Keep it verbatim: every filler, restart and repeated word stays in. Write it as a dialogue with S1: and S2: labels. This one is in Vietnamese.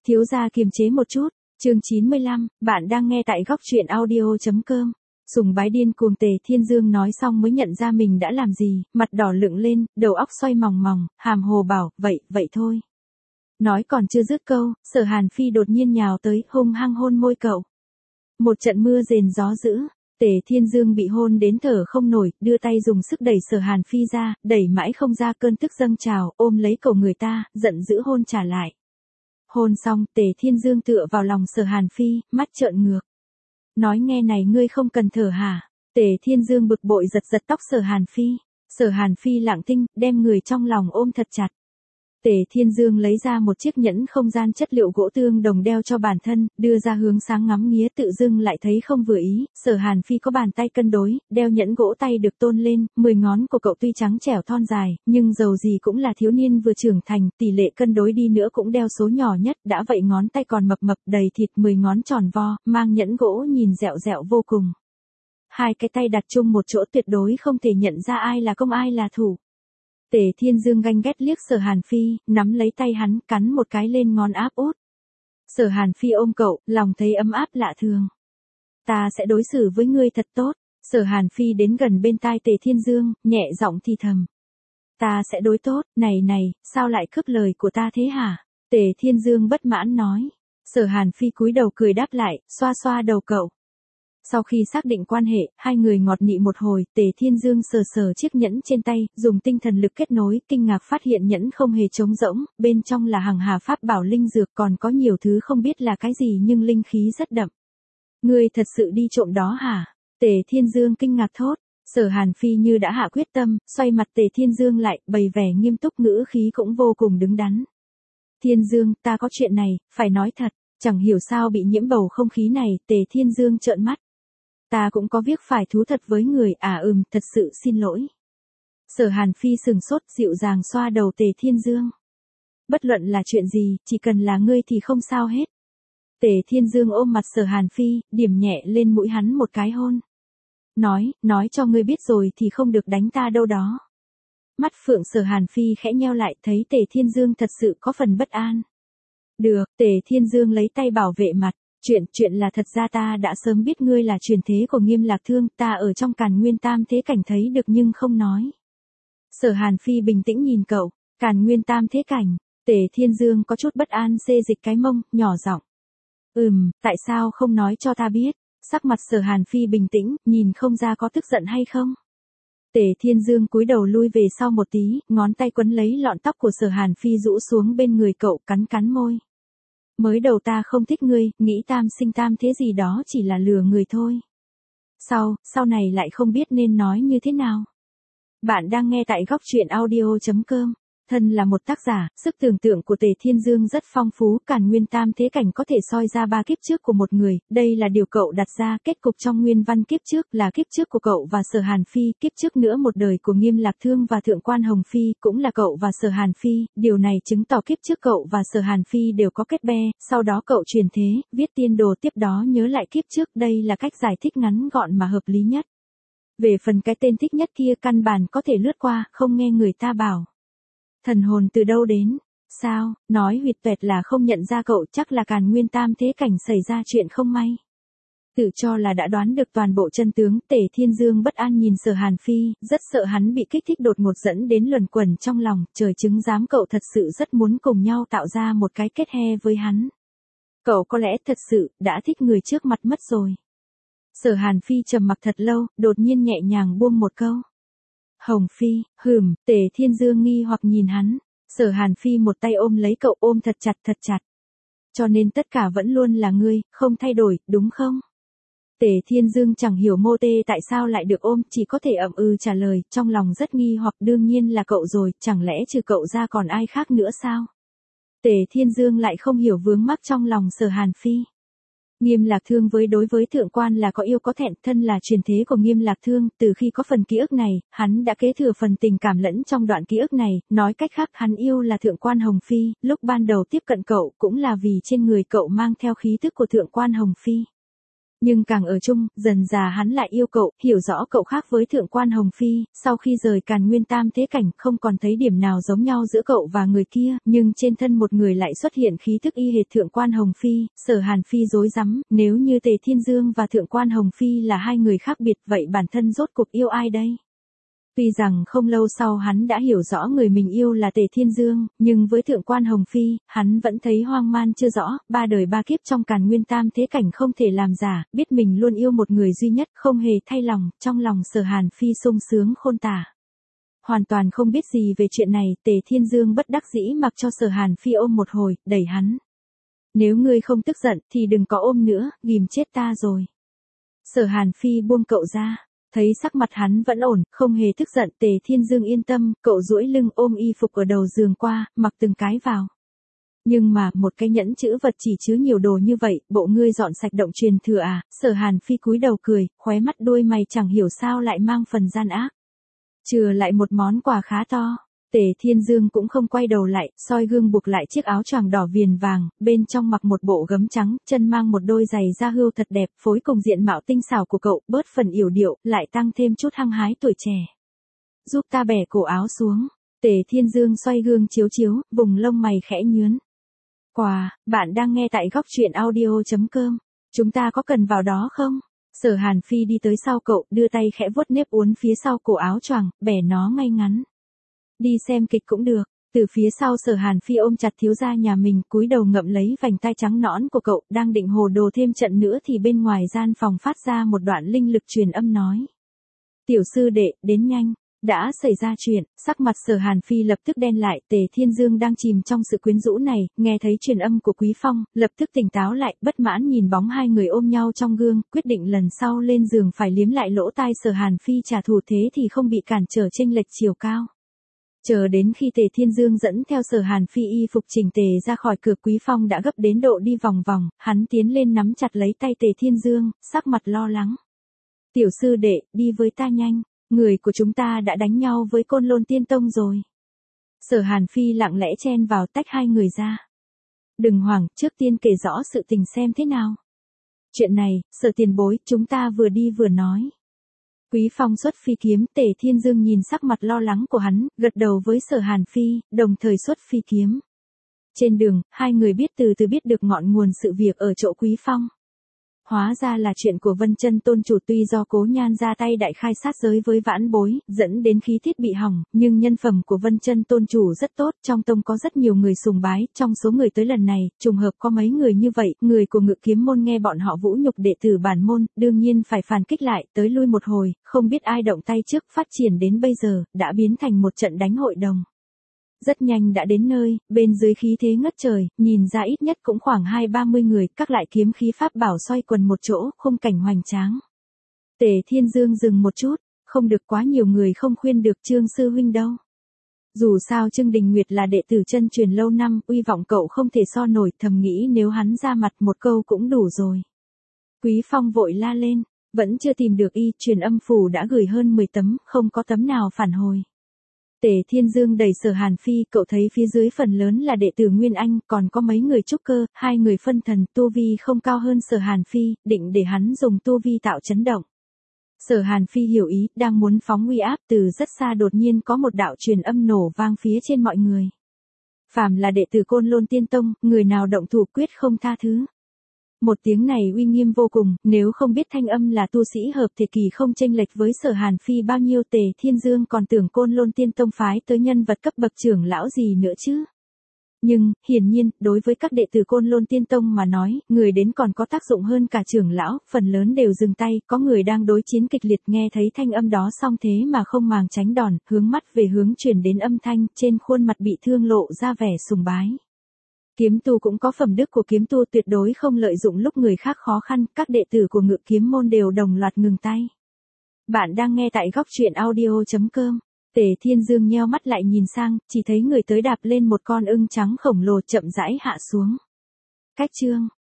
S1: Thiếu gia kiềm chế một chút, chương chín mươi lăm, bạn đang nghe tại góc truyện audio.com. Sùng bái điên cuồng Tề Thiên Dương nói xong mới nhận ra mình đã làm gì, mặt đỏ lựng lên, đầu óc xoay mòng mòng, hàm hồ bảo, vậy, vậy thôi. Nói còn chưa dứt câu, Sở Hàn Phi đột nhiên nhào tới, hung hăng hôn môi cậu. Một trận mưa rền gió dữ, Tề Thiên Dương bị hôn đến thở không nổi, đưa tay dùng sức đẩy Sở Hàn Phi ra, đẩy mãi không ra, cơn tức dâng trào, ôm lấy cổ người ta, giận dữ hôn trả lại. Hôn xong, Tề Thiên Dương tựa vào lòng Sở Hàn Phi, mắt trợn ngược. Nói nghe này, ngươi không cần thở hả? Tề Thiên Dương bực bội giật giật tóc Sở Hàn Phi. Sở Hàn Phi lặng thinh, đem người trong lòng ôm thật chặt. Tề Thiên Dương lấy ra một chiếc nhẫn không gian chất liệu gỗ tương đồng đeo cho bản thân, đưa ra hướng sáng ngắm nghía, tự dưng lại thấy không vừa ý. Sở Hàn Phi có bàn tay cân đối, đeo nhẫn gỗ tay được tôn lên, mười ngón của cậu tuy trắng trẻo thon dài, nhưng dầu gì cũng là thiếu niên vừa trưởng thành, tỷ lệ cân đối đi nữa cũng đeo số nhỏ nhất, đã vậy ngón tay còn mập mập đầy thịt, mười ngón tròn vo, mang nhẫn gỗ nhìn dẹo dẹo vô cùng. Hai cái tay đặt chung một chỗ tuyệt đối không thể nhận ra ai là công ai là thủ. Tề Thiên Dương ganh ghét liếc Sở Hàn Phi, nắm lấy tay hắn, cắn một cái lên ngón áp út. Sở Hàn Phi ôm cậu, lòng thấy ấm áp lạ thường. Ta sẽ đối xử với ngươi thật tốt. Sở Hàn Phi đến gần bên tai Tề Thiên Dương, nhẹ giọng thì thầm. Ta sẽ đối tốt, này này, sao lại cướp lời của ta thế hả? Tề Thiên Dương bất mãn nói. Sở Hàn Phi cúi đầu cười đáp lại, xoa xoa đầu cậu. Sau khi xác định quan hệ, hai người ngọt nị một hồi, Tề Thiên Dương sờ sờ chiếc nhẫn trên tay, dùng tinh thần lực kết nối, kinh ngạc phát hiện nhẫn không hề trống rỗng, bên trong là hàng hà pháp bảo linh dược, còn có nhiều thứ không biết là cái gì nhưng linh khí rất đậm. Ngươi thật sự đi trộm đó hả? Tề Thiên Dương kinh ngạc thốt. Sở Hàn Phi như đã hạ quyết tâm, xoay mặt Tề Thiên Dương lại, bày vẻ nghiêm túc, ngữ khí cũng vô cùng đứng đắn. Thiên Dương, ta có chuyện này, phải nói thật, chẳng hiểu sao bị nhiễm bầu không khí này, Tề Thiên Dương trợn mắt. Ta cũng có việc phải thú thật với người, à ừm, thật sự xin lỗi. Sở Hàn Phi sừng sốt, dịu dàng xoa đầu Tề Thiên Dương. Bất luận là chuyện gì, chỉ cần là ngươi thì không sao hết. Tề Thiên Dương ôm mặt Sở Hàn Phi, điểm nhẹ lên mũi hắn một cái hôn. Nói, nói cho ngươi biết rồi thì không được đánh ta đâu đó. Mắt phượng Sở Hàn Phi khẽ nheo lại, thấy Tề Thiên Dương thật sự có phần bất an. Được, Tề Thiên Dương lấy tay bảo vệ mặt. Chuyện, chuyện là thật ra ta đã sớm biết ngươi là truyền thế của Nghiêm Lạc Thương, ta ở trong Càn Nguyên Tam Thế Cảnh thấy được nhưng không nói. Sở Hàn Phi bình tĩnh nhìn cậu, Càn Nguyên Tam Thế Cảnh, Tề Thiên Dương có chút bất an xê dịch cái mông, nhỏ giọng. Ừm, tại sao không nói cho ta biết? Sắc mặt Sở Hàn Phi bình tĩnh, nhìn không ra có tức giận hay không. Tề Thiên Dương cúi đầu lui về sau một tí, ngón tay quấn lấy lọn tóc của Sở Hàn Phi rũ xuống bên người cậu, cắn cắn môi. Mới đầu ta không thích ngươi, nghĩ tam sinh tam thế gì đó chỉ là lừa người thôi. Sau, sau này lại không biết nên nói như thế nào. Bạn đang nghe tại góc truyện audio.com. Thân là một tác giả, sức tưởng tượng của Tề Thiên Dương rất phong phú, Càn Nguyên Tam Thế Cảnh có thể soi ra ba kiếp trước của một người, đây là điều cậu đặt ra, kết cục trong nguyên văn kiếp trước là kiếp trước của cậu và Sở Hàn Phi, kiếp trước nữa một đời của Nghiêm Lạc Thương và Thượng quan Hồng Phi, cũng là cậu và Sở Hàn Phi, điều này chứng tỏ kiếp trước cậu và Sở Hàn Phi đều có kết be, sau đó cậu truyền thế, viết tiên đồ tiếp đó nhớ lại kiếp trước, đây là cách giải thích ngắn gọn mà hợp lý nhất. Về phần cái tên thích nhất kia căn bản có thể lướt qua, không nghe người ta bảo. Thần hồn từ đâu đến? Sao, nói huyệt tuệt là không nhận ra cậu, chắc là Càn Nguyên Tam Thế Cảnh xảy ra chuyện không may. Tự cho là đã đoán được toàn bộ chân tướng, Tề Thiên Dương bất an nhìn Sở Hàn Phi, rất sợ hắn bị kích thích đột ngột dẫn đến luẩn quẩn trong lòng, trời chứng giám cậu thật sự rất muốn cùng nhau tạo ra một cái kết he với hắn. Cậu có lẽ thật sự đã thích người trước mặt mất rồi. Sở Hàn Phi trầm mặc thật lâu, đột nhiên nhẹ nhàng buông một câu. Hồng Phi, hừm, Tề Thiên Dương nghi hoặc nhìn hắn. Sở Hàn Phi một tay ôm lấy cậu, ôm thật chặt thật chặt. Cho nên tất cả vẫn luôn là ngươi, không thay đổi, đúng không? Tề Thiên Dương chẳng hiểu mô tê tại sao lại được ôm, chỉ có thể ậm ừ trả lời, trong lòng rất nghi hoặc, đương nhiên là cậu rồi, chẳng lẽ trừ cậu ra còn ai khác nữa sao? Tề Thiên Dương lại không hiểu vướng mắc trong lòng Sở Hàn Phi. Nghiêm Lạc Thương với đối với thượng quan là có yêu có thẹn, thân là truyền thế của Nghiêm Lạc Thương, từ khi có phần ký ức này, hắn đã kế thừa phần tình cảm lẫn trong đoạn ký ức này, nói cách khác hắn yêu là thượng quan Hồng Phi, lúc ban đầu tiếp cận cậu cũng là vì trên người cậu mang theo khí thức của thượng quan Hồng Phi. Nhưng càng ở chung, dần già hắn lại yêu cậu, hiểu rõ cậu khác với thượng quan Hồng Phi, sau khi rời Càn Nguyên Tam Thế Cảnh không còn thấy điểm nào giống nhau giữa cậu và người kia, nhưng trên thân một người lại xuất hiện khí thức y hệt thượng quan Hồng Phi, Sở Hàn Phi rối rắm, nếu như Tề Thiên Dương và thượng quan Hồng Phi là hai người khác biệt vậy bản thân rốt cuộc yêu ai đây? Tuy rằng không lâu sau hắn đã hiểu rõ người mình yêu là Tề Thiên Dương, nhưng với thượng quan Hồng Phi, hắn vẫn thấy hoang man chưa rõ, ba đời ba kiếp trong Càn Nguyên Tam Thế Cảnh không thể làm giả, biết mình luôn yêu một người duy nhất, không hề thay lòng, trong lòng Sở Hàn Phi sung sướng khôn tả. Hoàn toàn không biết gì về chuyện này, Tề Thiên Dương bất đắc dĩ mặc cho Sở Hàn Phi ôm một hồi, đẩy hắn. Nếu ngươi không tức giận thì đừng có ôm nữa, ghìm chết ta rồi. Sở Hàn Phi buông cậu ra. Thấy sắc mặt hắn vẫn ổn, không hề tức giận, Tề Thiên Dương yên tâm, cậu duỗi lưng ôm y phục ở đầu giường qua, mặc từng cái vào. Nhưng mà, một cái nhẫn chữ vật chỉ chứa nhiều đồ như vậy, bộ ngươi dọn sạch động truyền thừa à? Sở Hàn Phi cúi đầu cười, khóe mắt đôi mày chẳng hiểu sao lại mang phần gian ác. Chừa lại một món quà khá to. Tề Thiên Dương cũng không quay đầu lại, soi gương buộc lại chiếc áo choàng đỏ viền vàng, bên trong mặc một bộ gấm trắng, chân mang một đôi giày da hươu thật đẹp, phối cùng diện mạo tinh xảo của cậu, bớt phần yểu điệu, lại tăng thêm chút hăng hái tuổi trẻ. Giúp ta bẻ cổ áo xuống. Tề Thiên Dương xoay gương chiếu chiếu, vùng lông mày khẽ nhướn. Quà, bạn đang nghe tại góc truyện audio chấm com. Chúng ta có cần vào đó không? Sở Hàn Phi đi tới sau cậu, đưa tay khẽ vuốt nếp uốn phía sau cổ áo choàng, bẻ nó ngay ngắn. Đi xem kịch cũng được. Từ phía sau Sở Hàn Phi ôm chặt thiếu gia nhà mình, cúi đầu ngậm lấy vành tai trắng nõn của cậu, đang định hồ đồ thêm trận nữa thì bên ngoài gian phòng phát ra một đoạn linh lực truyền âm nói. Tiểu sư đệ, đến nhanh. Đã xảy ra chuyện, sắc mặt Sở Hàn Phi lập tức đen lại, Tề Thiên Dương đang chìm trong sự quyến rũ này, nghe thấy truyền âm của Quý Phong, lập tức tỉnh táo lại, bất mãn nhìn bóng hai người ôm nhau trong gương, quyết định lần sau lên giường phải liếm lại lỗ tai Sở Hàn Phi trả thù thế thì không bị cản trở chênh lệch chiều cao. Chờ đến khi Tề Thiên Dương dẫn theo Sở Hàn Phi y phục chỉnh tề ra khỏi cửa, Quý Phong đã gấp đến độ đi vòng vòng, hắn tiến lên nắm chặt lấy tay Tề Thiên Dương, sắc mặt lo lắng. Tiểu sư đệ, đi với ta nhanh, người của chúng ta đã đánh nhau với Côn Lôn Tiên Tông rồi. Sở Hàn Phi lặng lẽ chen vào tách hai người ra. Đừng hoảng, trước tiên kể rõ sự tình xem thế nào. Chuyện này, Sở tiền bối, chúng ta vừa đi vừa nói. Quý Phong xuất phi kiếm, Tề Thiên Dương nhìn sắc mặt lo lắng của hắn, gật đầu với Sở Hàn Phi, đồng thời xuất phi kiếm. Trên đường, hai người biết từ từ biết được ngọn nguồn sự việc ở chỗ Quý Phong. Hóa ra là chuyện của Vân Chân Tôn chủ, tuy do Cố Nhan ra tay đại khai sát giới với vãn bối, dẫn đến khí thiết bị hỏng, nhưng nhân phẩm của Vân Chân Tôn chủ rất tốt, trong tông có rất nhiều người sùng bái, trong số người tới lần này, trùng hợp có mấy người như vậy, người của Ngự Kiếm môn nghe bọn họ vũ nhục đệ tử bản môn, đương nhiên phải phản kích lại, tới lui một hồi, không biết ai động tay trước, phát triển đến bây giờ, đã biến thành một trận đánh hội đồng. Rất nhanh đã đến nơi, bên dưới khí thế ngất trời, nhìn ra ít nhất cũng khoảng hai ba mươi người, các loại kiếm khí pháp bảo xoay quần một chỗ, khung cảnh hoành tráng. Tề Thiên Dương dừng một chút, không được quá nhiều người không khuyên được Trương sư huynh đâu. Dù sao Trương Đình Nguyệt là đệ tử chân truyền lâu năm, uy vọng cậu không thể so nổi, thầm nghĩ nếu hắn ra mặt một câu cũng đủ rồi. Quý Phong vội la lên, vẫn chưa tìm được y, truyền âm phủ đã gửi hơn mười tấm, không có tấm nào phản hồi. Tề Thiên Dương đẩy Sở Hàn Phi, cậu thấy phía dưới phần lớn là đệ tử Nguyên Anh, còn có mấy người trúc cơ, hai người phân thần, tu vi không cao hơn Sở Hàn Phi, định để hắn dùng tu vi tạo chấn động. Sở Hàn Phi hiểu ý, đang muốn phóng uy áp, từ rất xa đột nhiên có một đạo truyền âm nổ vang phía trên mọi người. Phàm là đệ tử Côn Lôn Tiên Tông, người nào động thủ quyết không tha thứ. Một tiếng này uy nghiêm vô cùng, nếu không biết thanh âm là tu sĩ hợp thể kỳ không chênh lệch với Sở Hàn Phi bao nhiêu, Tề Thiên Dương còn tưởng Côn Lôn Tiên Tông phái tới nhân vật cấp bậc trưởng lão gì nữa chứ. Nhưng, hiển nhiên, đối với các đệ tử Côn Lôn Tiên Tông mà nói, người đến còn có tác dụng hơn cả trưởng lão, phần lớn đều dừng tay, có người đang đối chiến kịch liệt nghe thấy thanh âm đó xong thế mà không màng tránh đòn, hướng mắt về hướng truyền đến âm thanh, trên khuôn mặt bị thương lộ ra vẻ sùng bái. Kiếm tu cũng có phẩm đức của kiếm tu, tuyệt đối không lợi dụng lúc người khác khó khăn, các đệ tử của Ngự Kiếm môn đều đồng loạt ngừng tay. Bạn đang nghe tại góc truyện audio chấm com. Tề Thiên Dương nheo mắt lại nhìn sang, chỉ thấy người tới đạp lên một con ưng trắng khổng lồ chậm rãi hạ xuống. Cách chương